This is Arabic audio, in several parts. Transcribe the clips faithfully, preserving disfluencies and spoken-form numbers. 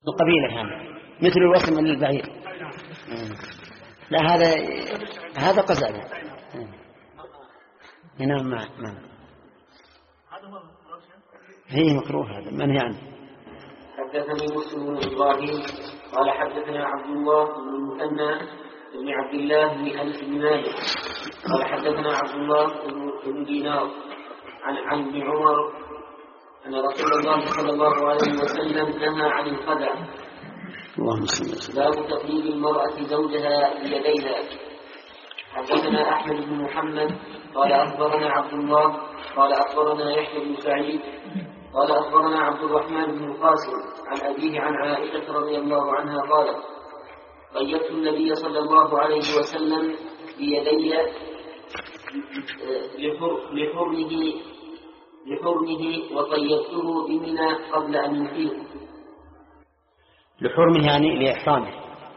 القبيلة هذا مثل الوسم للبعير. لا هذا هذا قزع. هنا ما ما هي مكروه هذا منهي عنه. حدثني مسلم بن إبراهيم قال حدثنا عبد الله بن المثنى بن عبد الله بن أنس بن مالك قال حدثنا عبد الله بن دينار عن عن ابن عمر أن رسول الله صلى الله عليه وسلم نهى عن الخدع. باب تقليد المرأة زوجها بيديها. حدثنا أحمد بن محمد قال أخبرنا عبد الله قال أخبرنا يحيى بن سعيد قال أخبرنا عبد الرحمن بن القاسم عن أبيه عن عائشة رضي الله عنها قالت قيدت النبي صلى الله عليه وسلم بيدي لحرمه لحرمه وقيدته بمنى قبل أن يفيض. لحرمه يعني لإحرامه،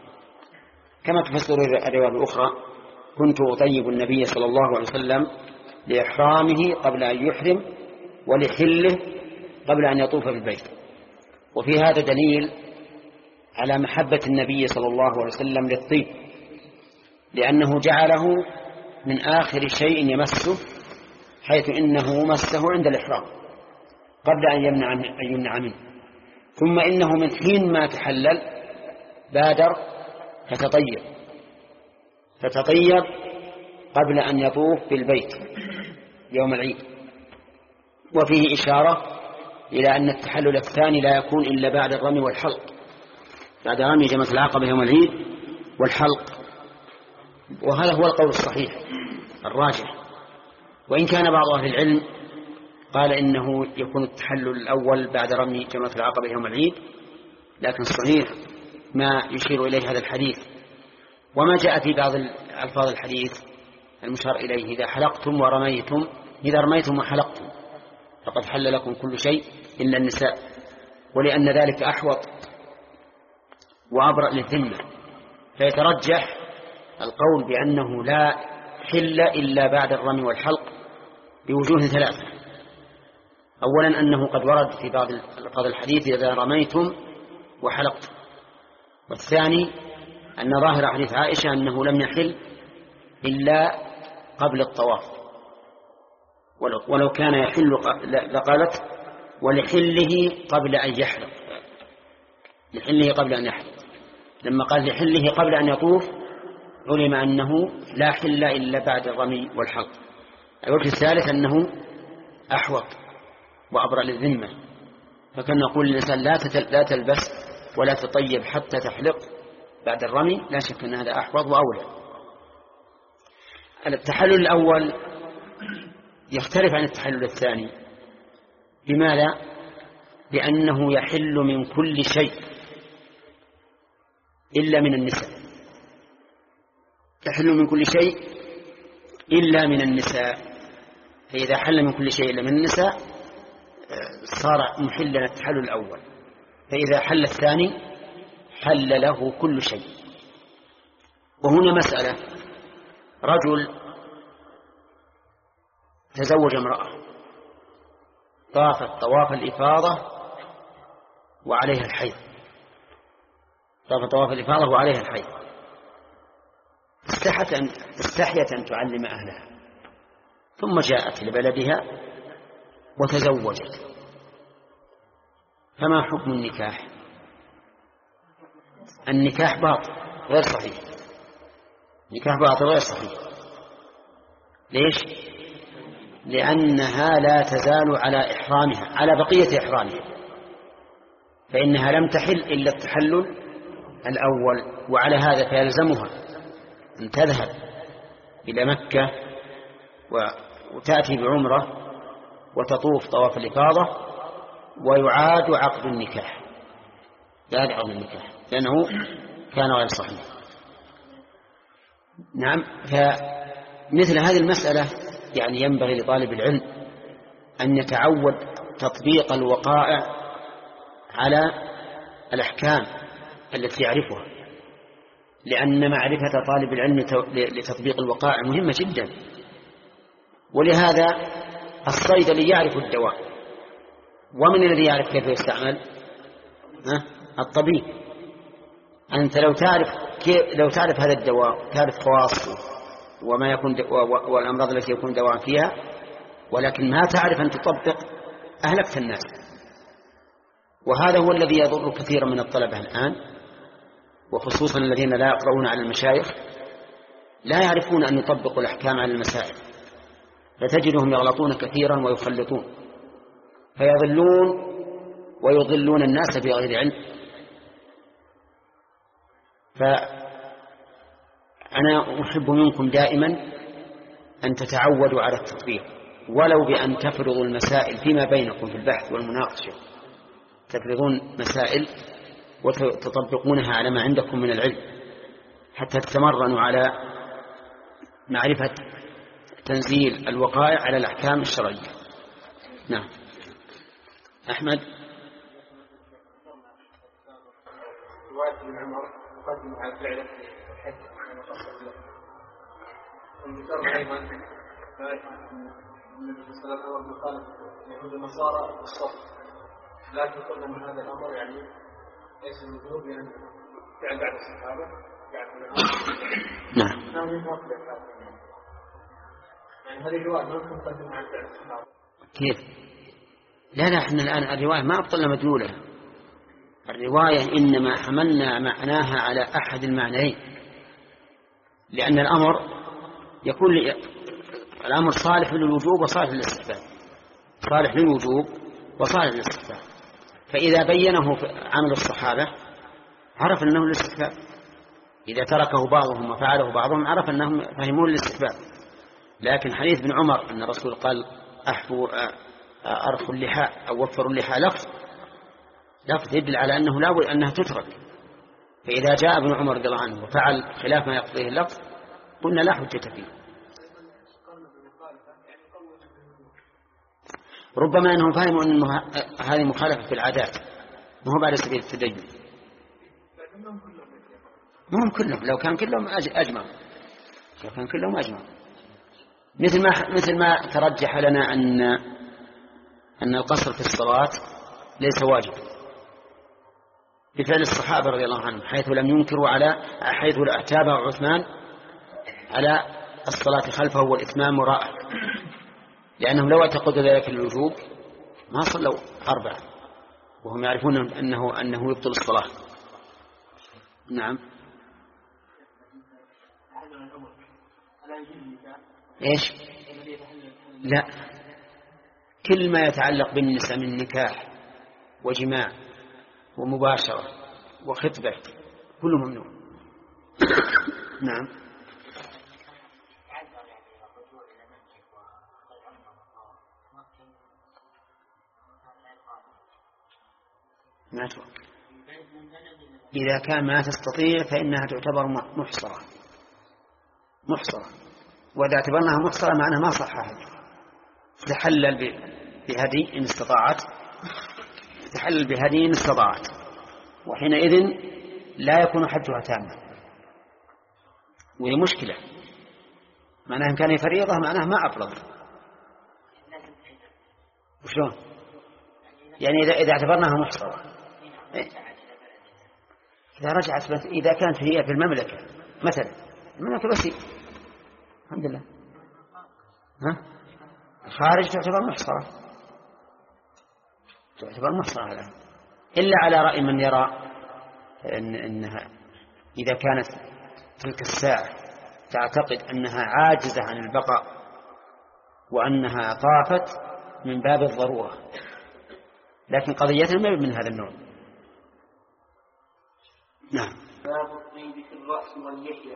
كما تفسر الرواية الأخرى كنت أطيب النبي صلى الله عليه وسلم لإحرامه قبل أن يحرم ولحله قبل أن يطوف بالبيت. وفي هذا دليل على محبة النبي صلى الله عليه وسلم للطيب، لأنه جعله من آخر شيء يمسه، حيث إنه مسه عند الإحرام قبل أن يمنع أن يمنع منه، ثم إنه من حين ما تحلل بادر فتطيب فتطيب قبل أن يطوف بالبيت يوم العيد. وفيه إشارة إلى أن التحلل الثاني لا يكون إلا بعد الرمي والحلق، بعد رمي جمرة العقبة يوم العيد والحلق، وهذا هو القول الصحيح الراجح. وإن كان بعض أهل العلم قال إنه يكون التحلل الأول بعد رمي جمرة العقبة يوم العيد، لكن الصحيح ما يشير إليه هذا الحديث وما جاء في بعض ألفاظ الحديث المشار إليه: إذا حلقتم ورميتم، إذا رميتم وحلقتم فقد حل لكم كل شيء إلا النساء، ولأن ذلك أحوط وأبرأ للذمة، فيترجح القول بأنه لا حل إلا بعد الرمي والحلق بوجوه ثلاثة. أولا أنه قد ورد في بعض ألفاظ الحديث إذا رميتم وحلقتم، والثاني أن ظاهر حديث عائشة أنه لم يحل إلا قبل الطواف، ولو كان يحل لقالت ولحله قبل أن يحلق، لحله قبل أن يحلق. لما قال لحله قبل أن يطوف علم أنه لا حل إلا بعد الرمي والحلق. الوجه الثالث أنه أحوط وأبرأ للذمة، فكان نقول للإنسان لا تلبس ولا تطيب حتى تحلق بعد الرمي، لا شك أن هذا أحوط وأولى. التحلل الأول يختلف عن التحلل الثاني. لماذا؟ لأنه يحل من كل شيء إلا من النساء، يحل من كل شيء إلا من النساء، فإذا حل من كل شيء إلا من النساء صار محلا التحلل الأول، فإذا حل الثاني حل له كل شيء. وهنا مسألة: رجل تزوج امرأة طافت طواف الإفاضة وعليها الحيض، طافت طواف الإفاضة وعليها الحيض، استحيت أن تعلم أهلها، ثم جاءت لبلدها وتزوجت، فما حكم النكاح؟ النكاح باطل غير صحيح، نكاح باطل غير صحيح. ليش؟ لأنها لا تزال على إحرامها، على بقية إحرامها، فإنها لم تحل إلا التحلل الأول. وعلى هذا فيلزمها أن تذهب إلى مكة وتأتي بعمرة وتطوف طواف الإفاضة، ويعاد عقد النكاح، يعاد عقد النكاح لأنه كان غير صحيح. نعم. فمثل هذه المسألة يعني ينبغي لطالب العلم أن يتعود تطبيق الوقائع على الأحكام التي يعرفها، لأن معرفة طالب العلم لتطبيق الوقائع مهمة جدا. ولهذا الصيدلي يعرف الدواء، ومن الذي يعرف كيف يستعمل؟ الطبيب. أنت لو تعرف لو تعرف هذا الدواء، تعرف خواصه وما يكون والأمراض التي يكون دواء فيها، ولكن ما تعرف أن تطبق، أهلكت الناس. وهذا هو الذي يضر كثيرا من الطلبة الآن، وخصوصا الذين لا يقرؤون على المشايخ، لا يعرفون أن يطبقوا الأحكام على المسائل، فتجدهم يغلطون كثيرا ويخلطون، فيضلون ويضلون الناس بغير علم. فأنا أحب منكم دائما أن تتعودوا على التطبيق، ولو بأن تفرضوا المسائل فيما بينكم في البحث والمناقشة، تفرضون مسائل وتطبقونها على ما عندكم من العلم، حتى تتمرنوا على معرفة تنزيل الوقائع على الأحكام الشرعية. نعم. أحمد. رواية ابن عمر يقدم على فعله الحج كما قصد له. وذكرنا أيضا النبي صلى الله عليه وسلم قال يهود النصارى بالصبر، لكن قلنا من هذا الأمر يعني ليس الوجوب، لأن فعل بعد الصحابة يعني نعم. يعني هذه الرواية ما تقدم على فعل الصحابة. كيف؟ لا لا، احنا الآن الرواية ما أبطلنا مدلولة، الرواية إنما حملنا معناها على أحد المعنيين، لأن الأمر يكون لي... الأمر صالح للوجوب وصالح للاستحباب، صالح للوجوب وصالح للاستحباب، فإذا بينه عمل الصحابة عرف أنه للاستحباب، إذا تركه بعضهم وفعله بعضهم عرف أنهم فهمون للاستحباب. لكن حديث ابن عمر أن الرسول قال أحفوا أرخوا اللحاء أو وفروا اللحاء لفظ لفظ يدل على أنه لا بد أنها تترك، فإذا جاء ابن عمر رضي الله عنه وفعل خلاف ما يقضيه اللفظ قلنا لا حجة فيه. ربما أنهم فهموا أن هذه مخالفة في العادات، ما هو بعد سبيل التدين. ما هم كلهم، لو كان كلهم أجمع، لو كان كلهم أجمع. مثل ما مثل ما ترجح لنا أن أن القصر في الصلاة ليس واجب بفعل الصحابة رضي الله عنهم، حيث لم ينكروا على حيث تابع عثمان على الصلاة خلفه والإتمام وراءه، لأنهم لو اعتقدوا ذلك الوجوب ما صلوا أربعة وهم يعرفون أنه أنه يبطل الصلاة. نعم. إيش؟ لا، كل ما يتعلق بالنساء من نكاح وجماع ومباشرة وخطبة كله ممنوع. نعم. ما توقع. إذا كان ما تستطيع فإنها تعتبر محصرة محصرة وإذا اعتبرناها محصرة معناها ما صح هذه، تحلل بهدي إن استطاعت، تحلل بهدي إن استطاعت، وحينئذ لا يكون حجها تاما، وهي مشكلة. معناها إن كان فريضة معناها ما أفرض. وشلون؟ يعني إذا إذا اعتبرناها محصرة، إذا رجعت بس إذا كانت هي في المملكة مثلا، المملكة بس الحمد لله، ها خارج تعتبر محصرة، تعتبر محصرة الآن، إلا على رأي من يرى إن إنها إذا كانت تلك الساعة تعتقد أنها عاجزة عن البقاء وأنها طافت من باب الضرورة، لكن قضيتنا ما من هذا النوع. نعم. باب الطيب في الرأس واللحية.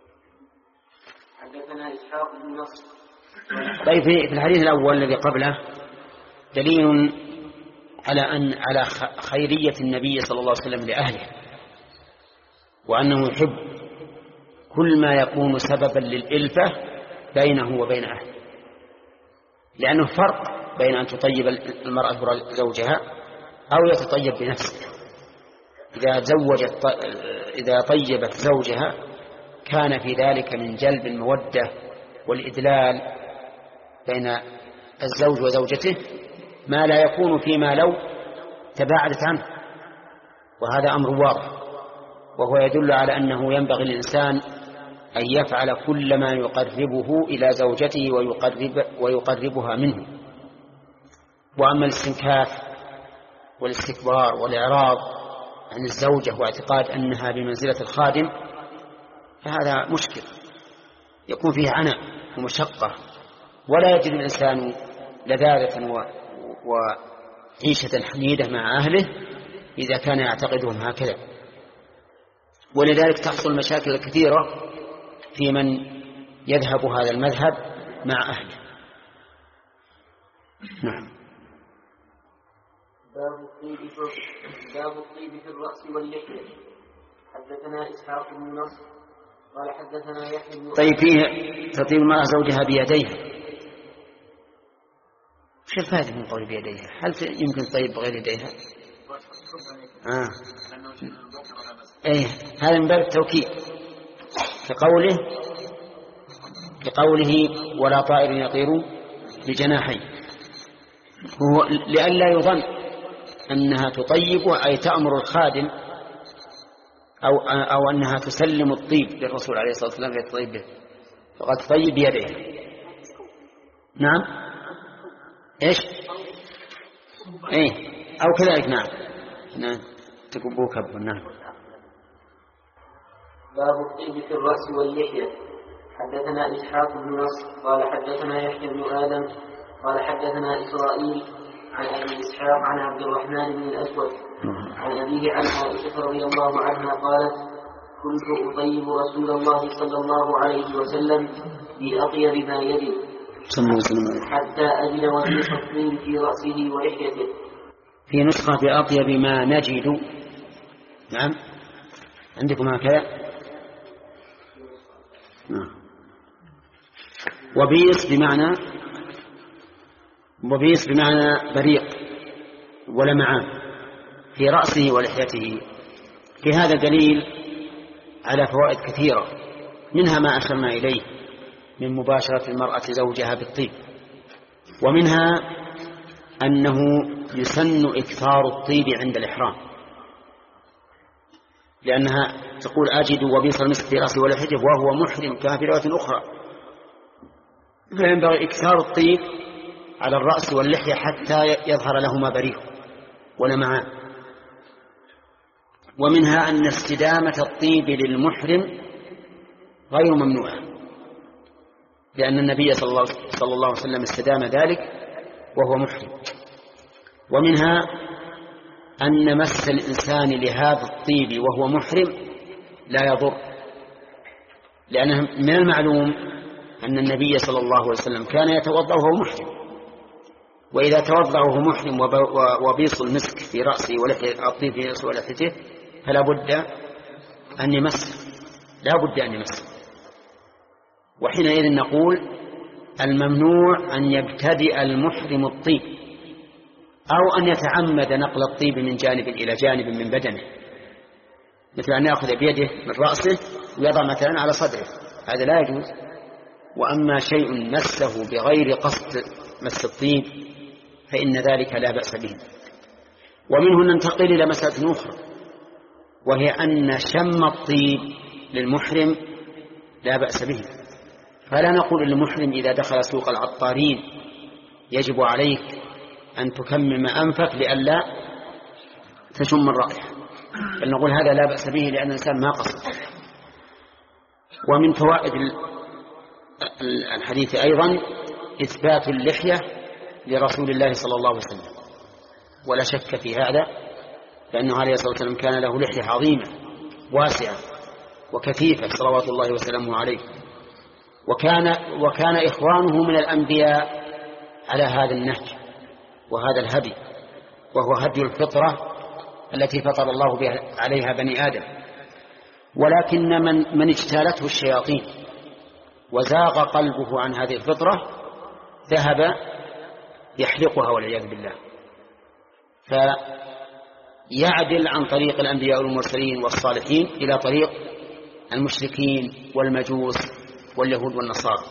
حدثنا إسحاق بن نصر. طيب في الحديث الأول الذي قبله دليل على أن على خيرية النبي صلى الله عليه وسلم لأهله، وأنه يحب كل ما يكون سببا للإلفة بينه وبين أهله، لأنه فرق بين أن تطيب المرأة زوجها أو يتطيب بنفسه. إذا زوجت إذا طيبت زوجها كان في ذلك من جلب المودة والإدلال بين الزوج وزوجته ما لا يكون فيما لو تباعدت عنه وهذا أمر واضح، وهو يدل على أنه ينبغي للإنسان أن يفعل كل ما يقربه إلى زوجته ويقرب ويقربها منه. وأما الاستنكاف والاستكبار والإعراض عن الزوجة واعتقاد أنها بمنزلة الخادم فهذا مشكل يكون فيه عناء ومشقة، ولا يجد الإنسان لذاذة وعيشة حميدة مع أهله إذا كان يعتقدهم هكذا. ولذلك تحصل مشاكل كثيرة في من يذهب هذا المذهب مع أهله. نعم. باب الطيب في باب الطيب في الرأس واللحية. حدثنا إسحاق بن نصر قال حدثنا يحيى بن طيب فيه تطيب المرأة زوجها بيديها، وش الفائدة من قول بيديها؟ هل يمكن طيب بغير يديها؟ آه. ايه هذا من باب التوكيد كقوله كقوله ولا طائر يطير بجناحين، هو لئلا يظن أنها تطيب أي تأمر الخادم أو أو أنها تسلم الطيب للرسول عليه الصلاة والسلام يطيب به، فقد تطيب بيديها. نعم ايش ايه أو كذلك. نعم نعم تكبوه كبه. نعم. باب الطيب في الرأس واللحية. حدثنا إسحاق بن نصر قال حدثنا يحيى بن آدم قال حدثنا إسرائيل عن أبي إسحاق عن عبد الرحمن بن الأسود عن أبيه عن عائشة رضي الله عنها قالت كنت أطيب رسول الله صلى الله عليه وسلم بأطيب ما يجد حتى أجد وثيق الطيب في رأسه ولحيته. في نسخة بأطيب ما نجد. نعم عندكم هكذا. نعم. وبيص بمعنى وبيص بمعنى بريق ولمعان في رأسه ولحيته. في هذا دليل على فوائد كثيرة، منها ما أشرنا إليه من مباشرة المرأة زوجها بالطيب، ومنها أنه يسن إكثار الطيب عند الإحرام، لأنها تقول أجد وبيص المسك في رأسه ولحيته وهو محرم كما في رواية أخرى، فينبغي إكثار الطيب على الرأس واللحية حتى يظهر لهما بريق ولمعان. ومنها أن استدامة الطيب للمحرم غير ممنوعة، لأن النبي صلى الله عليه وسلم استدام ذلك وهو محرم. ومنها أن مس الإنسان لهذا الطيب وهو محرم لا يضر، لأنه من المعلوم أن النبي صلى الله عليه وسلم كان يتوضأ وهو محرم، وإذا توضأ وهو محرم وبيص المسك في رأسه ولحيته الطيب في رأسه ولحيته فلا بد أن يمس لا بد أن يمس. وحينئذ نقول الممنوع أن يبتدئ المحرم الطيب أو أن يتعمد نقل الطيب من جانب إلى جانب من بدنه، مثل أن يأخذ بيده من رأسه ويضع مثلا على صدره، هذا لا يجوز. وأما شيء مسه بغير قصد مس الطيب فإن ذلك لا بأس به. ومنه ننتقل إلى مسألة أخرى، وهي أن شم الطيب للمحرم لا بأس به، فلا نقول للمحرم إذا دخل سوق العطارين يجب عليك أن تكمم أنفك لئلا تشم الرائحة، بل نقول هذا لا بأس به لأن الإنسان ما قصد. ومن فوائد الحديث أيضا إثبات اللحية لرسول الله صلى الله عليه وسلم، ولا شك في هذا، لأنه عليه الصلاة والسلام كان له لحية عظيمة واسعة وكثيفة صلوات الله وسلامه عليه، وكان, وكان إخوانه من الأنبياء على هذا النهج وهذا الهدي، وهو هدي الفطرة التي فطر الله بها عليها بني آدم. ولكن من, من اجتالته الشياطين وزاغ قلبه عن هذه الفطرة ذهب يحرقها والعياذ بالله، فيعدل عن طريق الأنبياء والمرسلين والصالحين إلى طريق المشركين والمجوس واليهود والنصارى.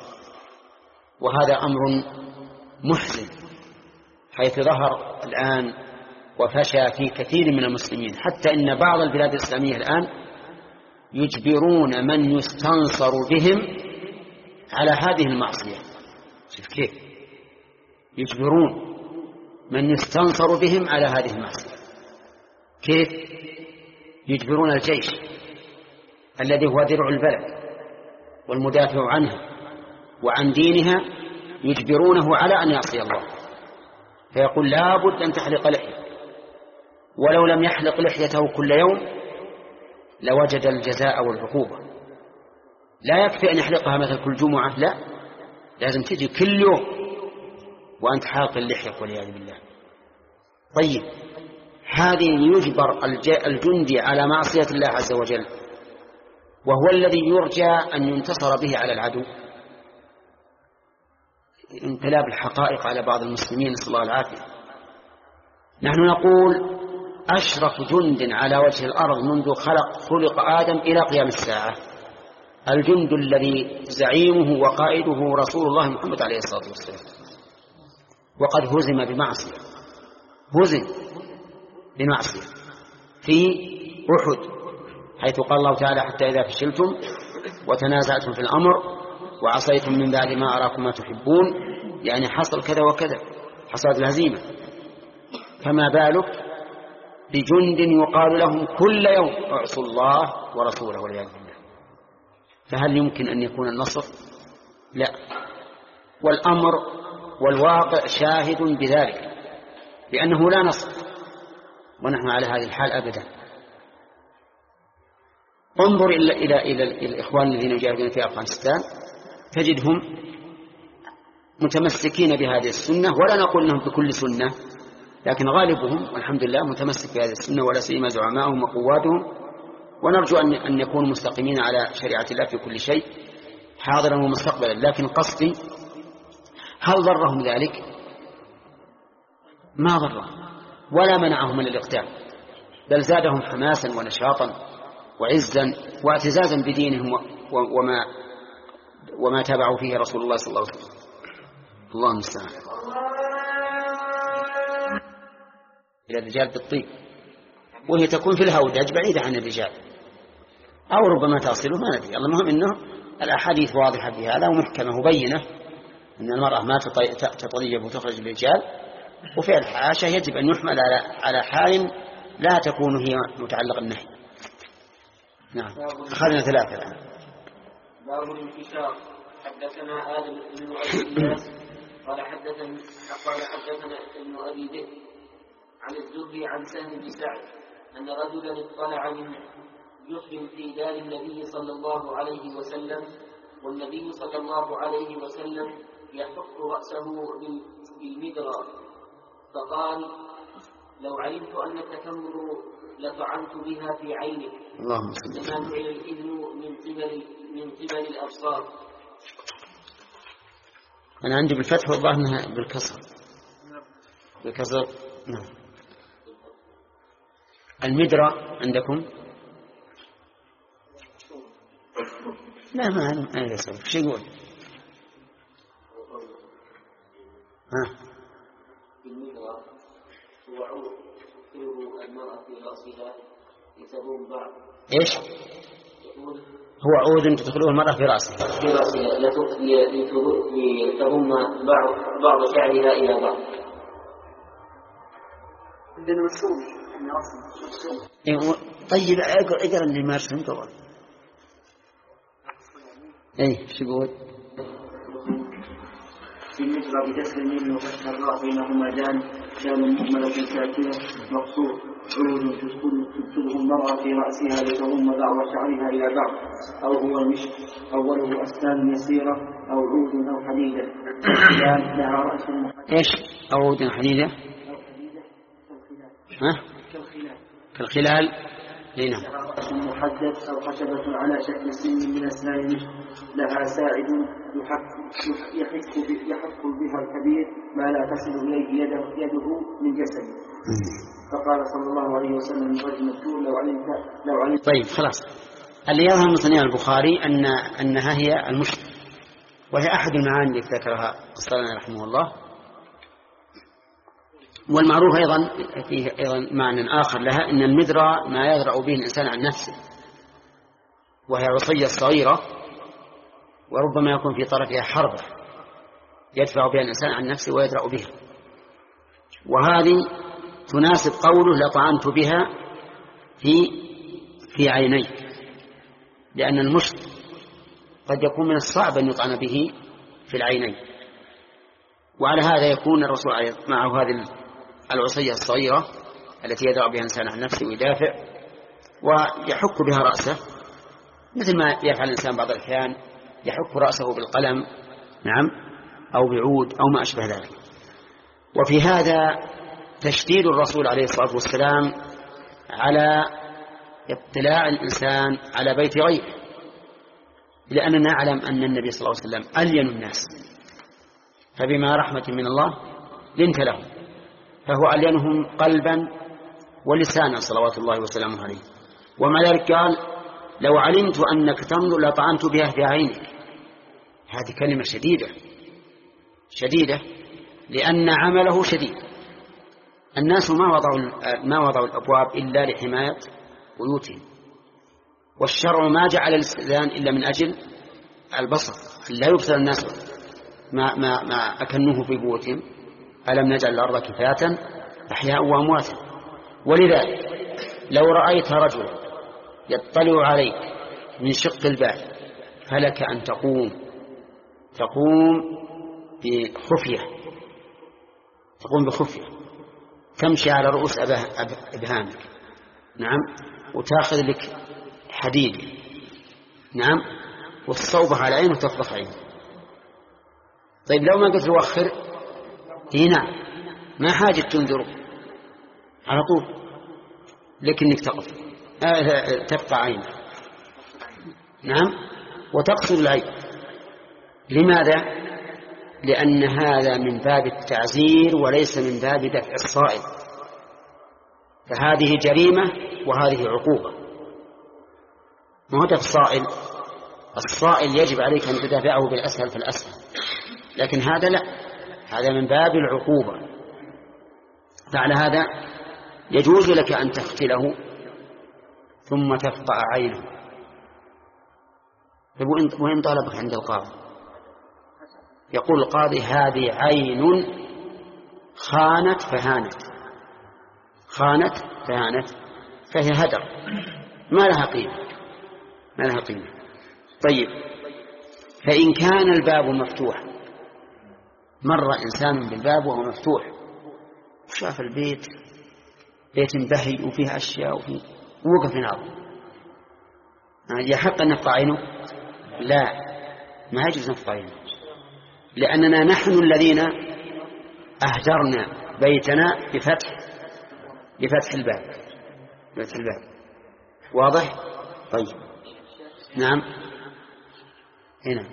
وهذا أمر محزن، حيث ظهر الآن وفشى في كثير من المسلمين، حتى إن بعض البلاد الإسلامية الآن يجبرون من يستنصر بهم على هذه المعصية. شوف كيف يجبرون من يستنصر بهم على هذه المعصية، كيف يجبرون الجيش الذي هو درع البلد والمدافع عنها وعن دينها، يجبرونه على أن يعصي الله، فيقول لا بد أن تحلق لحية، ولو لم يحلق لحيته كل يوم لوجد الجزاء والعقوبة. لا يكفي أن يحلقها مثل كل جمعة، لا، لازم تجي كل يوم وأنت حالق اللحية والعياذ بالله. طيب هذه يجبر الجندي على معصية الله عز وجل، وهو الذي يرجى أن ينتصر به على العدو. انقلاب الحقائق على بعض المسلمين، نسأل الله العافية. نحن نقول أشرف جند على وجه الأرض منذ خلق خلق آدم إلى قيام الساعة الجند الذي زعيمه وقائده رسول الله محمد عليه الصلاة والسلام، وقد هزم بمعصية، هزم بمعصية في أحد، حيث قال الله تعالى حتى إذا فشلتم وتنازعتم في الأمر وعصيتم من بعد ما أراكم ما تحبون، يعني حصل كذا وكذا، حصلت الهزيمة. فما بالك بجند يقال لهم كل يوم اعصوا الله ورسوله والعياذ بالله. فهل يمكن أن يكون النصر؟ لا، والأمر والواقع شاهد بذلك، لأنه لا نصر ونحن على هذه الحال أبدا. انظر إلى, إلى, إلى, إلى الإخوان الذين يجاهدون في أفغانستان، تجدهم متمسكين بهذه السنة، ولا نقول لهم بكل سنة، لكن غالبهم والحمد لله متمسك بهذه السنة، ولا سيما زعماءهم وقواتهم، ونرجو أن, أن يكونوا مستقيمين على شريعة الله في كل شيء حاضرا ومستقبلا. لكن قصدي هل ضرهم ذلك؟ ما ضرهم ولا منعهم من الاقتال، بل زادهم حماسا ونشاطا وعزا واعتزازا بدينهم وما وما تابعوا فيه رسول الله صلى الله عليه وسلم. الله المستعان. إلى الرجال بالطيب، وهي تكون في الهودج بعيدة عن الرجال، أو ربما تصله، ما ندري. المهم أنه الأحاديث واضحة في هذا ومحكمة وبينة أن المرأة ما تطيب وتخرج الرجال، وفي الحاشة يجب أن يحمل على حال لا تكون هي متعلق النهي. نعم، أخذنا ثلاثة الآن. باب الانتشار. حدثنا آدم بن أبي إياس قال حدثنا قال حدثنا ابن أبي ذئب عن الزهري عن سهل بن سعد أن رجلا اطلع من جحر في دار النبي صلى الله عليه وسلم، والنبي صلى الله عليه وسلم يحك رأسه بالمدرى، فقال: لو علمت أنك تمر لطعنت بها في عينك. اللهم صل إنما جعل الإذن من قبل من قبل الأبصار. أنا عندي بالفتح والله أنها بالكسر. بالكسر. نعم. المدرى عندكم؟ لا، ما أنا أنا أسأل شو يقول؟ ها. المدرى هو عود تدخله المرأة في رأسها لتضم بعض. إيش؟ هو عود تدخله المرأة في رأسها. في رأسها لتضم بعض بعض شعرها إلى بعض. عندنا مرسوم. طيب اقرأ اقرأ اللي ما فهمت طبعا. اي شو يقول؟ في المجرى بكسر الميم وفتح الراء بينهما دال دال مهملة ساكنة مقصور عود تدخله المرأة في رأسها لتضم بعض شعرها إلى بعض، أو هو المشط أوله أسنان يسيرة أو عود أو حديدة لها رأس محدد. إيش عود حديدة؟ ها؟ كالخلال. هنا رأس محدد أو خشبة على شكل سن من أسنان المشط لها ساعد يحك يحك بها الكبير ما لا تصل إليه يده, يده من جسده. فقال صلى الله عليه وسلم لرجل مكتوب: لو علمت لو علمت. طيب خلاص. اللي يظهر من صنيع البخاري أن أنها هي المشط، وهي أحد المعاني التي ذكرها القسطلاني رحمه الله. والمعروف أيضا فيه أيضا معنى آخر لها، إن المدرى ما يدرأ به الإنسان عن نفسه، وهي العصية الصغيرة، وربما يكون في طرفها حربة يدفع بها الإنسان عن نفسه ويدرأ بها، وهذه تناسب قوله لطعنت بها في في عينيك، لأن المشط قد يكون من الصعب أن يطعن به في العينين، وعلى هذا يكون الرسول معه هذه العصية الصغيرة التي يدرأ بها الإنسان عن نفسه ويدافع ويحك بها رأسه، مثل ما يفعل الإنسان بعض الأحيان يحك رأسه بالقلم، نعم، أو بعود أو ما أشبه ذلك. وفي هذا تشديد الرسول عليه الصلاة والسلام على اطلاع الإنسان على بيت غيره، لأننا نعلم أن النبي صلى الله عليه وسلم ألين الناس، فبما رحمة من الله لنت لهم، فهو ألينهم قلبا ولسانا صلوات الله وسلامه عليه. ومع ذلك قال لو علمت أنك تنظر لطعنت بها في عينك. هذه كلمة شديدة شديدة لأن عمله شديد. الناس ما وضعوا ما وضعوا الأبواب إلا لحماية بيوتهم، والشرع ما جعل الاستئذان إلا من أجل البصر، لا يبصر الناس ما ما ما أكنوه في بيوتهم. ألم نجعل الأرض كفاة أحياء وأمواتا. ولذلك لو رأيت رجلا يطلع عليك من شق الباب فلك أن تقوم تقوم بخفية تقوم بخفية تمشي على رؤوس أبهامك، نعم، وتأخذ لك حديد، نعم، وتصوبه على عينه وتفضح عينه. طيب لو ما قلت له وخر، هنا ما حاجة تنذره على طول، لكنك تقف آه تقطع عينه، نعم، وتقصر العين. لماذا؟ لأن هذا من باب التعزير وليس من باب دفع الصائل، فهذه جريمة وهذه عقوبة. ما هو دفع الصائل، الصائل يجب عليك أن تدافعه بالأسهل فالأسهل، لكن هذا لا، هذا من باب العقوبة. فعلى هذا يجوز لك أن تقتله ثم تقطع عينه. وإن طلبك عند القاضي يقول القاضي هذه عين خانت فهانت، خانت فهانت، فهي هدر ما لها قيمة ما لها قيمة. طيب فإن كان الباب مفتوح، مر إنسان بالباب وهو مفتوح وشاف البيت بيت بهي وفيه أشياء وفيه وقف يناظر، يحق أن نقطع عينه؟ لا، ما يجوز نقطع عينه، لأننا نحن الذين أهجرنا بيتنا بفتح بفتح الباب بفتح الباب. واضح؟ طيب نعم. هنا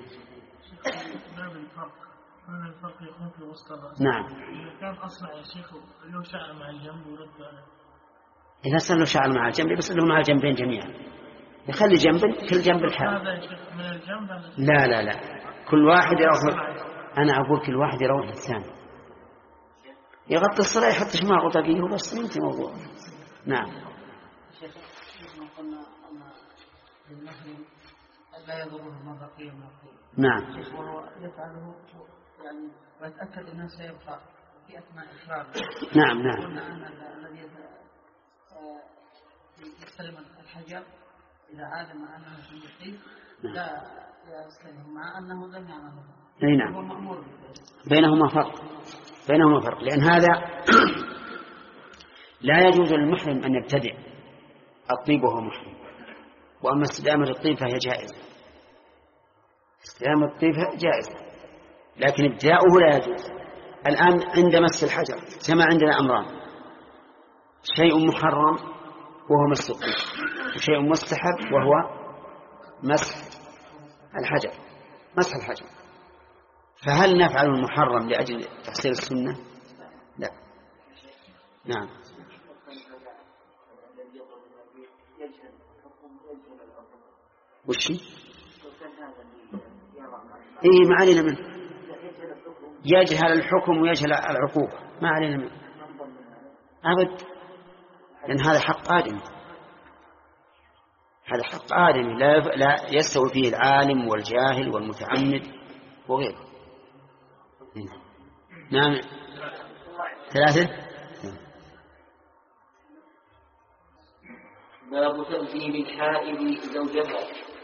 الفرق يكون في وسط الرأس. نعم. إذا كان أصلع يا شيخ له شعر مع الجنب ورد عليه. إذا صار له شعر مع الجنب بس له مع الجنبين جميعا، يخلي جنب كل جنب الحال. هذا يا شيخ من الجنب. لا لا لا، كل واحد يروح. أنا أقول كل واحد يروح للثاني، يغطي الصلاة يحط شماغ وطاقيه وبس ينتهي موضوع. نعم. شيخ قلنا أن المحرم لا يضره ما بقي من الطيب. نعم. شيخ وهو يفعله يعني ويتأكد أنه سيبقى في أثناء إخراجه. نعم نعم. قلنا أن الذي يستلم الحجر إذا عالم أنه في الطيب لا يستلم مع أنه لم يعمله. أي نعم. بينهما فرق بينهما فرق لأن هذا لا يجوز للمحرم أن يبتدع الطيب وهو محرم، وأما استدامة الطيب فهي جائزة، استدامة الطيب جائزة، لكن ابتداؤه لا يجوز. الآن عند مس الحجر كما عندنا أمران، شيء محرم وهو مس الطيب، وشيء مستحب وهو مسح الحجر مسح الحجر. فهل نفعل المحرم لأجل تحصيل السنة؟ لا. نعم. وش إيه ما علينا منه، يجهل الحكم ويجهل العقوبة ما علينا منه. أبد، لأن هذا حق آدمي، هذا حق آدمي لا, لا يستوي فيه العالم والجاهل والمتعمد وغيره. نعم. ثلاثة. باب تأديب الحائض زوجها.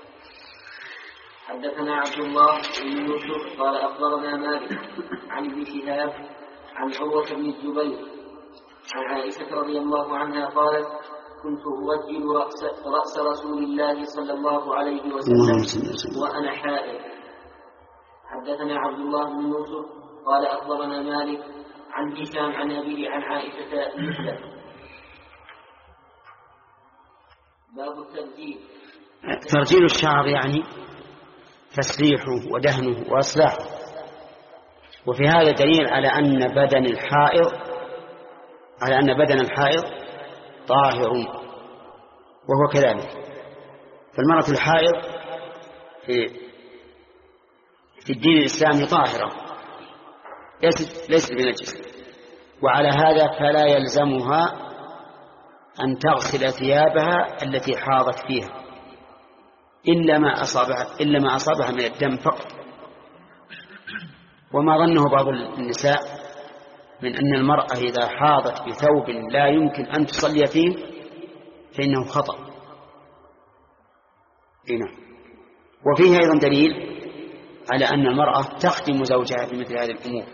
حدثنا عبد الله بن يوسف قال أخبرنا مالك عن ابن شهاب عن عروة بن الزبير عن عائشة رضي الله عنها قالت كنت أرجل رأس, رأس رسول الله صلى الله عليه وسلم وأنا حائض. حدثنا عبد الله بن يوسف قال أخبرنا مالك عن هشام عن أبيه عن عائشة مثله. باب الترجيل. ترجيل الشعر يعني تسريحه ودهنه وإصلاحه. وفي هذا دليل على أن بدن الحائض على أن بدن الحائض طاهر، وهو كذلك. فالمرأة الحائض في في الدين الإسلامي طاهرة ليست ليست بنجس، وعلى هذا فلا يلزمها أن تغسل ثيابها التي حاضت فيها إلا ما أصابها إلا ما أصابها من الدم فقط. وما ظنه بعض النساء من أن المرأة إذا حاضت بثوب لا يمكن أن تصلي فيه فإنه خطأ. هنا وفيه أيضا دليل على أن المرأة تخدم زوجها في مثل هذه الأمور،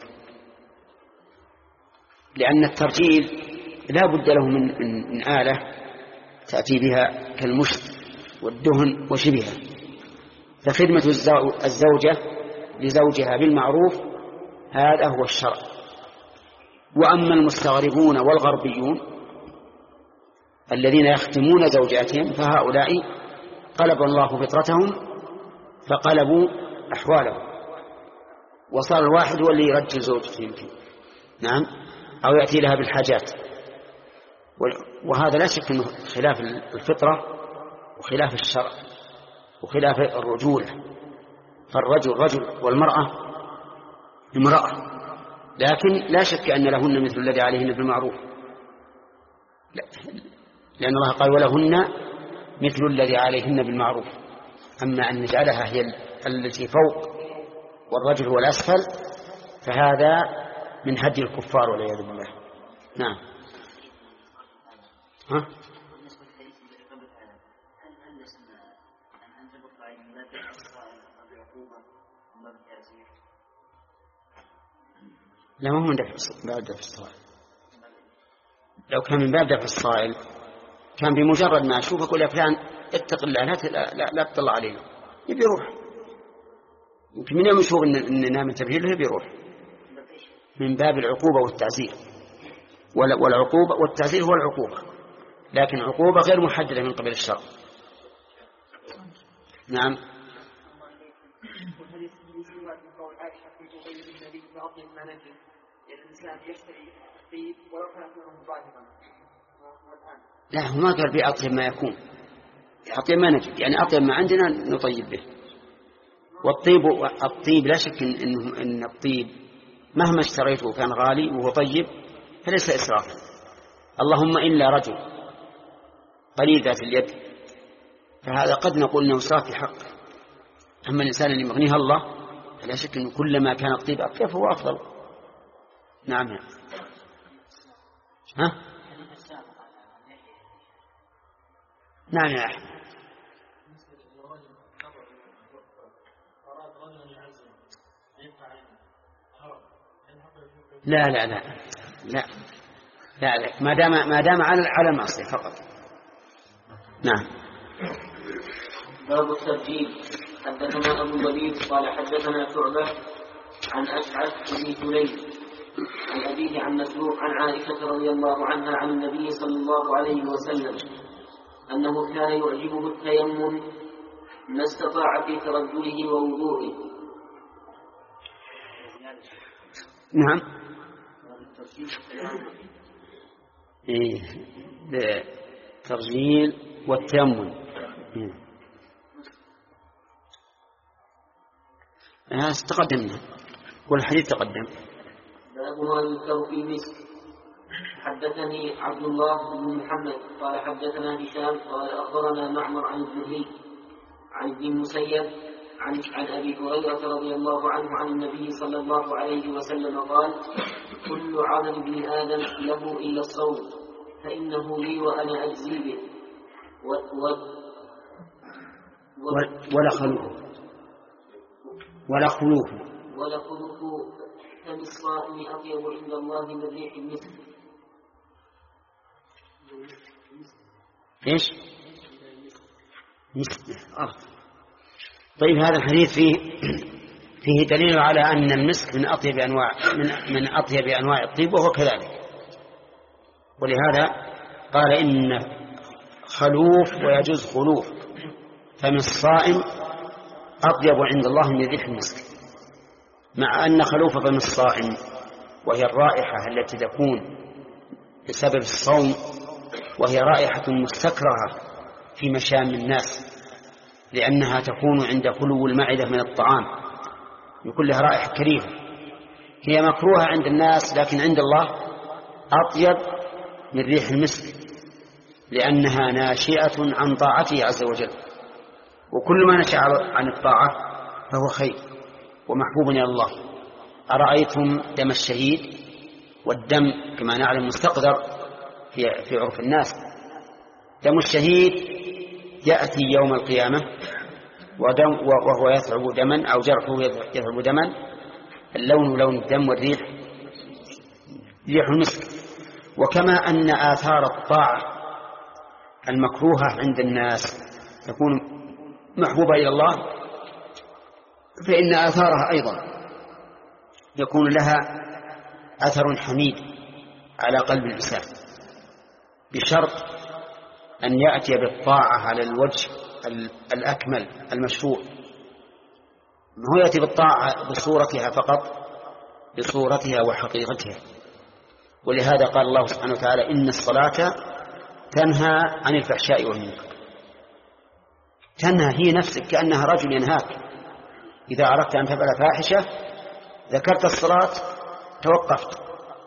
لأن الترجيل لا بد له من, من, من آلة تأتي بها كالمشط والدهن وشبهها. فخدمة الزوجة لزوجها بالمعروف هذا هو الشرع. وأما المستغربون والغربيون الذين يختمون زوجاتهم فهؤلاء قلب الله فطرتهم فقلبوا أحوالهم، وصار الواحد هو اللي يرجل زوجته يمكن، نعم، أو يأتي لها بالحاجات. وهذا لا شك أنه خلاف الفطرة وخلاف الشرع وخلاف الرجولة. فالرجل رجل والمرأة امرأة، لكن لا شك أن لهن مثل الذي عليهن بالمعروف، لأن الله قال ولهن مثل الذي عليهن بالمعروف. أما أن نجعلها هي التي فوق والرجل هو الأسفل فهذا من هدي الكفار والعياذ بالله. نعم. ها؟ لا، ما هو من باب دفع الصائل. لو كان من باب دفع الصائل كان بمجرد ما أشوف أقول يا فلان اتق الله لا, لا, لا تطلع علينا، يبي يروح. يمكن من يوم يشوف إننا منتبه له يبي يروح. من باب العقوبة والتعزير، والعقوبة والتعزير هو العقوبة، لكن عقوبة غير محددة من قبل الشرع. نعم. لا، هو ما قال بأطيب ما يكون، أطيب ما نجد، يعني أطيب ما عندنا نطيب به. والطيب الطيب لا شك إن, إن الطيب مهما اشتريته وكان غالي وهو طيب فليس إسرافا، اللهم إلا رجل قليل ذات اليد فهذا قد نقول إنه إسراف في حقه. أما الإنسان اللي مغنيها الله فلا شك إنه كلما كان الطيب أطيب فهو أفضل. نعم. ها؟ نعم يا أحمد. لا لا لا لا لا, لا. ما دام ما دام على على المعصية فقط. نعم. باب الترجيل. حدثنا أبو الوليد قال حدثنا شعبة عن أشعث بن سليم عن أبيه عن مسروق عن عائشة رضي الله عنها عن النبي صلى الله عليه وسلم أنه كان يعجبه التيمم ما استطاع في ترجله ووضوئه. نعم. إيه الترجيل والتيمم. هذا تقدمنا والحديث تقدم. باب ما يذكر في المسك. حدثني عبد الله بن محمد قال حدثنا هشام قال أخبرنا معمر عن الزهري عن ابن المسيب عن, عن أبي هريرة رضي الله عنه عن النبي صلى الله عليه وسلم قال كل عمل ابن آدم له إلا الصوم فإنه لي وأنا أجزي به و و و ولا خلوه ولا خلوه ولا خلوه فم الصائم أطيب عند الله من ريح المسك. ايش؟ آه. طيب هذا الحديث فيه فيه دليل على أن المسك من أطيب أنواع من من أطيب أنواع الطيب وهو كذلك، ولهذا قال إن خلوف ويجوز خلوف فمن الصائم أطيب عند الله من ريح المسك، مع أن خلوف فم الصائم وهي الرائحة التي تكون بسبب الصوم وهي رائحة مستكرهة في مشام الناس لأنها تكون عند خلو المعدة من الطعام يكون لها رائحة كريهة، هي مكروهة عند الناس لكن عند الله أطيب من ريح المسك لأنها ناشئة عن طاعته عز وجل، وكل ما نشأ عن الطاعة فهو خير ومحبوب إلى الله. أرأيتم دم الشهيد؟ والدم كما نعلم مستقدر في في عرف الناس. دم الشهيد يأتي يوم القيامة ودم وهو يثعب دما أو جرحه يثعب دما، اللون لون الدم والريح ريح المسك. وكما أن آثار الطاعة المكروهة عند الناس تكون محبوبة إلى الله، فإن آثارها أيضا يكون لها أثر حميد على قلب الإنسان، بشرط أن يأتي بالطاعة على الوجه الأكمل المشروع. ما هو يأتي بالطاعة بصورتها فقط، بصورتها وحقيقتها. ولهذا قال الله سبحانه وتعالى إن الصلاة تنهى عن الفحشاء والمنكر. تنهى هي نفسك كأنها رجل ينهاك. إذا أردت أن تفعل فاحشة ذكرت الصلاة توقفت.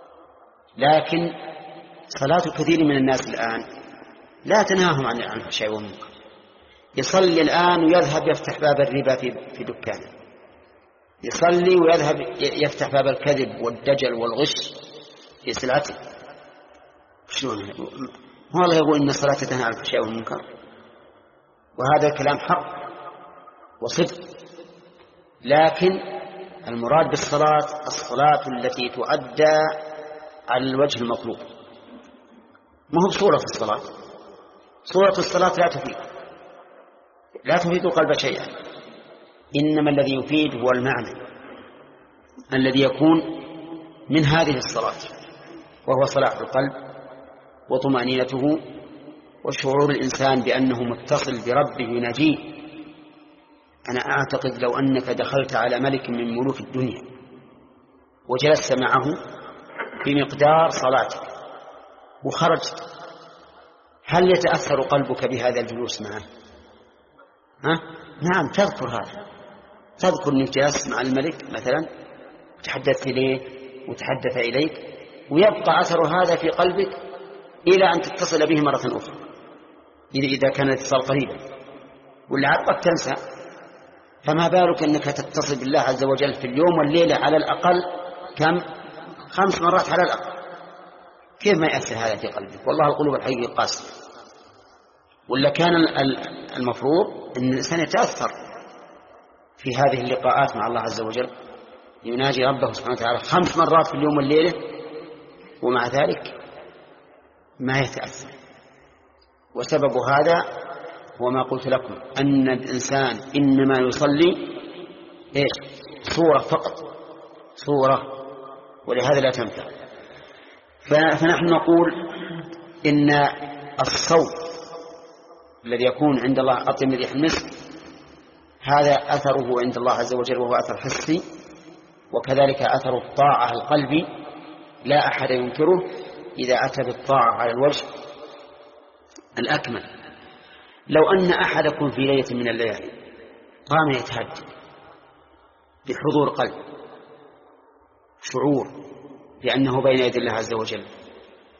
لكن صلاة كثير من الناس الآن لا تنهاهم عن الفحشاء والمنكر. يصلي الآن ويذهب يفتح باب الربا في دكانه، يصلي ويذهب يفتح باب الكذب والدجل والغش في سلعته. شلون هو الله يقول إن الصلاة تنهى عن الفحشاء والمنكر؟ وهذا الكلام حق وصدق، لكن المراد بالصلاة الصلاة التي تؤدى على الوجه المطلوب، ما هو بصورة الصلاة. صورة الصلاة لا تفيد لا تفيد القلب شيئا، إنما الذي يفيد هو المعنى الذي يكون من هذه الصلاة، وهو صلاح القلب وطمأنينته وشعور الإنسان بأنه متصل بربه يناجيه. أنا أعتقد لو أنك دخلت على ملك من ملوك الدنيا وجلست معه بمقدار صلاتك وخرجت، هل يتأثر قلبك بهذا الجلوس معه؟ ها؟ نعم تذكر هذا، تذكر أنك جلست مع الملك مثلا وتحدثت إليه وتحدث إليك، ويبقى أثر هذا في قلبك إلى أن تتصل به مرة أخرى إذا كان الاتصال قريبا، والعاد قد تنسى. فما بالك أنك تتصل بالله عز وجل في اليوم والليلة على الأقل كم؟ خمس مرات على الأقل. كيف ما يأثر هذا في قلبك؟ والله القلوب الحقيقية قاسية. ولا كان المفروض أن الإنسان يتأثر في هذه اللقاءات مع الله عز وجل، يناجي ربه سبحانه وتعالى خمس مرات في اليوم والليلة، ومع ذلك ما يتأثر. وسبب هذا هو ما قلت لكم، أن الإنسان إنما يصلي إيش؟ صورة فقط، صورة، ولهذا لا تنفع. فنحن نقول إن الصوت الذي يكون عند الله أطيب من ريح المسك هذا أثره عند الله عز وجل وهو أثر حسي، وكذلك أثر الطاعة القلبي لا أحد ينكره إذا أتى بالطاعة على الوجه الأكمل. لو أن أحدكم في ليلة من الليالي قام يتهجد بحضور قلب، شعور بأنه بين يدي الله عز وجل،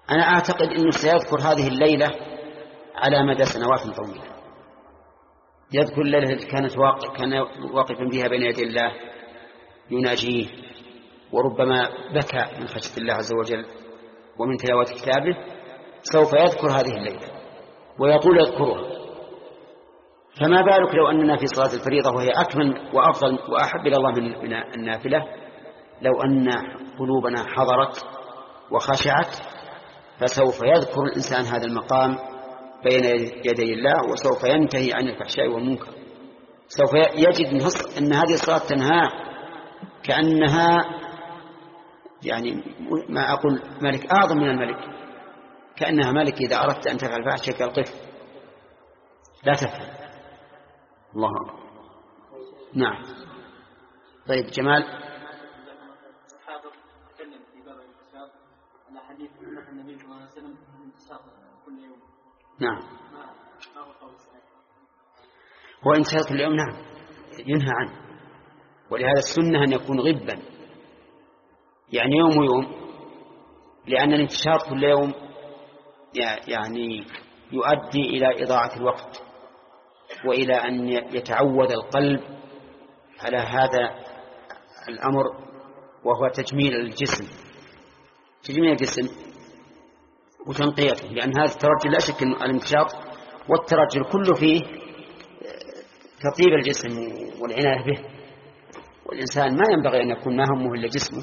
أنا أعتقد أنه سيذكر هذه الليلة على مدى سنوات طويلة، يذكر الليلة التي كانت واقف كان واقفا فيها بين يدي الله يناجيه، وربما بكى من خشية الله عز وجل ومن تلاوة كتابه، سوف يذكر هذه الليلة ويطول يذكرها. فما بالك لو أننا في صلاة الفريضة وهي أكمل وأفضل وأحب إلى الله من النافلة، لو أن قلوبنا حضرت وخشعت، فسوف يذكر الإنسان هذا المقام بين يدي الله، وسوف ينتهي عن الفحشاء والمنكر. سوف يجد أن هذه الصلاة تنهى كأنها يعني ما أقول ملك أعظم من الملك، كأنها ملك إذا أردت أن تفعل فحشة كالقف لا تفعل. الله أكبر. نعم. طيب جمال. حافظ تكلم في باب الانتشار على حديث النبي صلى الله عليه وسلم الانتشار كل يوم. نعم. ما هو قول صحيح؟ هو انتشار كل يوم نعم ينهى عنه، ولهذا السنة أن يكون غبا، يعني يوم ويوم، لأن الانتشار كل يوم يعني يؤدي إلى إضاعة الوقت وإلى أن يتعود القلب على هذا الأمر، وهو تجميل الجسم تجميل الجسم وتنقيته، لأن هذا الترجل لا شك أن الانتشاط والترجل كله فيه تطيب الجسم والعناية به، والإنسان ما ينبغي أن يكون ما همه إلا جسمه.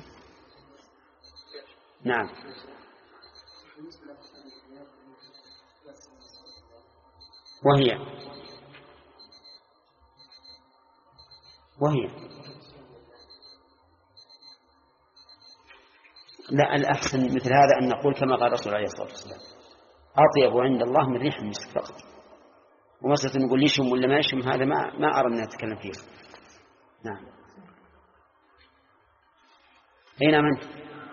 نعم. وهي وهي لا، الأحسن مثل هذا أن نقول كما قال الرسول عليه الصلاة والسلام: أطيب عند الله من ريح المسك فقط. ومسألة نقول يشم ولا ما يشم هذا ما ما أرى أن نتكلم فيه. نعم. أين من؟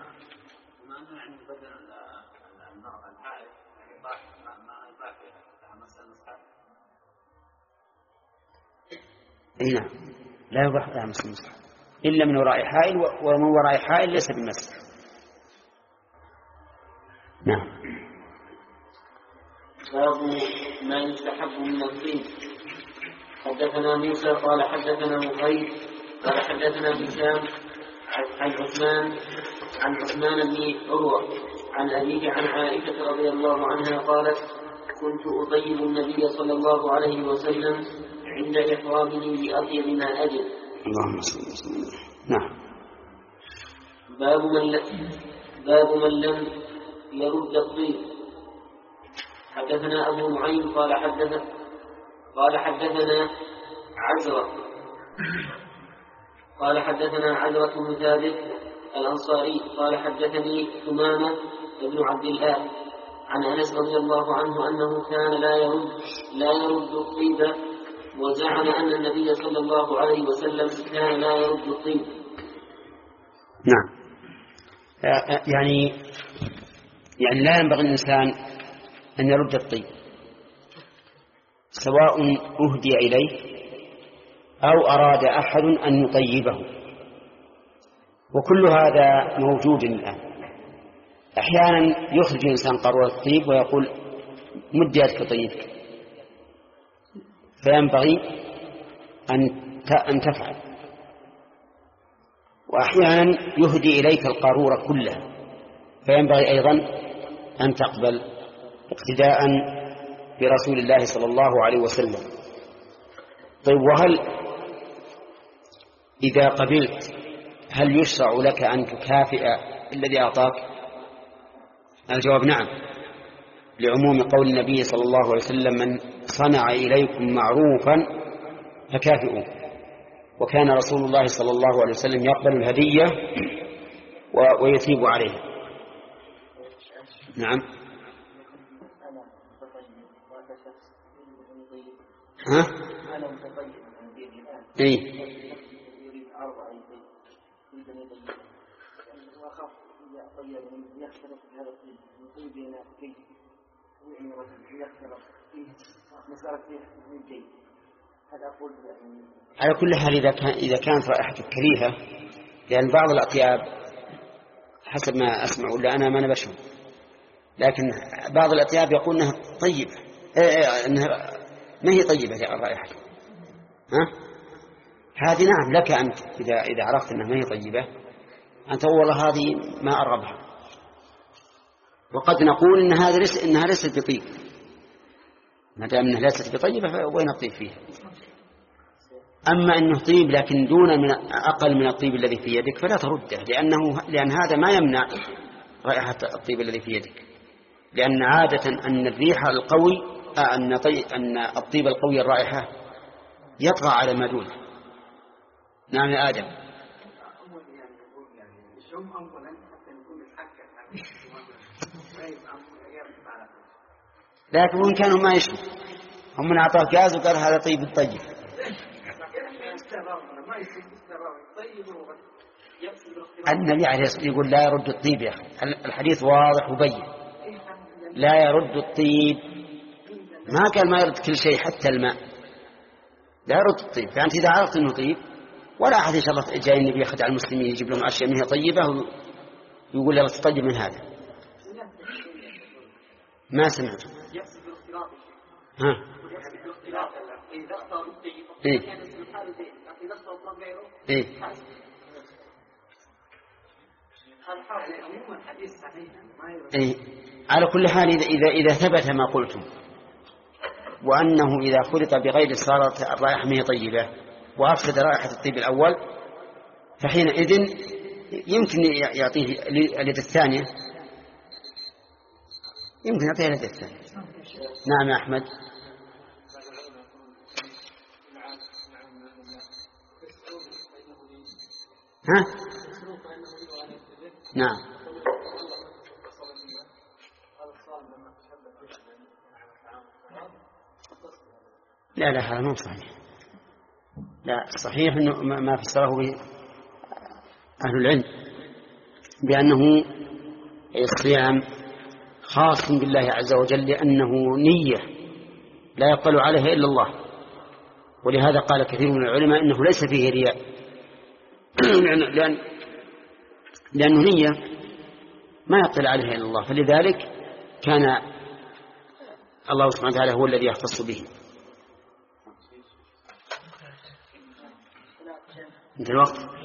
أي نعم، لا يباح لها مس المصحف إلا من وراء حائل، ومن وراء حائل ليس بمسح. نعم. باب ما يستحب من الطيب. حدثنا موسى قال حدثنا مغيث قال حدثنا هشام عن عثمان عن عثمان بن عروة عن أبيه عن عائشة رضي الله عنها قالت: كنت أطيب النبي صلى الله عليه وسلم عند إحرامه بأطيب ما أجد. اللهم صل وسلم. نعم. باب من ل... باب من لم يرد الطيب. حدثنا أبو نعيم قال حدثنا قال حدثنا عزرة قال حدثنا عزرة بن ثابت الأنصاري قال حدثني ثمامة بن عبد الله عن أنس رضي الله عنه أنه كان لا يرد لا يرد الطيب، وزعم أن النبي صلى الله عليه وسلم كان لا يرد الطيب. نعم. يعني يعني لا ينبغي الإنسان أن يرد الطيب سواء أهدي إليه أو أراد أحد أن يطيبه، وكل هذا موجود الآن. أحيانا يخرج الإنسان قارورة الطيب ويقول: مد يدك طيبك، فينبغي أن تفعل. وأحيانا يهدي إليك القارورة كلها، فينبغي أيضا أن تقبل اقتداء برسول الله صلى الله عليه وسلم. طيب، وهل إذا قبلت هل يشرع لك أن تكافئ الذي أعطاك؟ الجواب نعم، لعموم قول النبي صلى الله عليه وسلم: من صنع إليكم معروفا فكافئوه. وكان رسول الله صلى الله عليه وسلم يقبل الهدية ويثيب عليها. نعم. ها؟ إيه؟ على كل حال إذا كان إذا كانت رائحته كريهة، لأن بعض الأطياب حسب ما أسمع ولا أنا ما نبشر لكن بعض الأطياب يقول أنها طيبة، أنها ما هي طيبة الرائحة. ها؟ هذه نعم لك أنت إذا إذا عرفت أنها ما هي طيبة أنت والله هذه ما أرغبها. وقد نقول إن هذا ليس إنها ليست بطيب، ما دام أنها ليست بطيبة فوين الطيب فيها؟ أما أنه طيب لكن دون من أقل من الطيب الذي في يدك فلا ترده، لأنه لأن هذا ما يمنع رائحة الطيب الذي في يدك، لأن عادة أن الريح القوي أن أن الطيب القوي الرائحة يطغى على ما دونه. نعم يا آدم. لكن وإن كانوا ما يشبه هم من أعطاه غاز وقال هذا طيب الطيب. النبي عليه الصلاة والسلام يقول لا يرد الطيب يا أخي، الحديث واضح وبين، لا يرد الطيب، ما قال ما يرد كل شيء حتى الماء، لا يرد الطيب. فأنت إذا عرفت أنه طيب، ولا أحد إن شاء الله جاي النبي يخدع المسلمين يجيب لهم أشياء منها طيبة ويقول يلا تطيب من هذا. ما سمعت. ها. إيه. إيه. إيه. على كل حال إذا إذا إذا ثبت ما قلتم وأنه إذا خلط بغير صارت الرائحة ما هي طيبة وأفسد رائحة الطيب الأول فحينئذ يمكن يعطيه اليد الثانية، يمكن يعطيه اليد الثانية. نعم يا أحمد. ها؟ نعم. لا لا هذا مو صحيح. لا صحيح إنه ما فسره به أهل العلم بأنه الصيام خاص بالله عز وجل لأنه نية لا يطلع عليها إلا الله، ولهذا قال كثير من العلماء إنه ليس فيه رياء لأن لأنه نية ما يطلع عليها إلا الله، فلذلك كان الله سبحانه وتعالى هو الذي يختص به. انت الوقت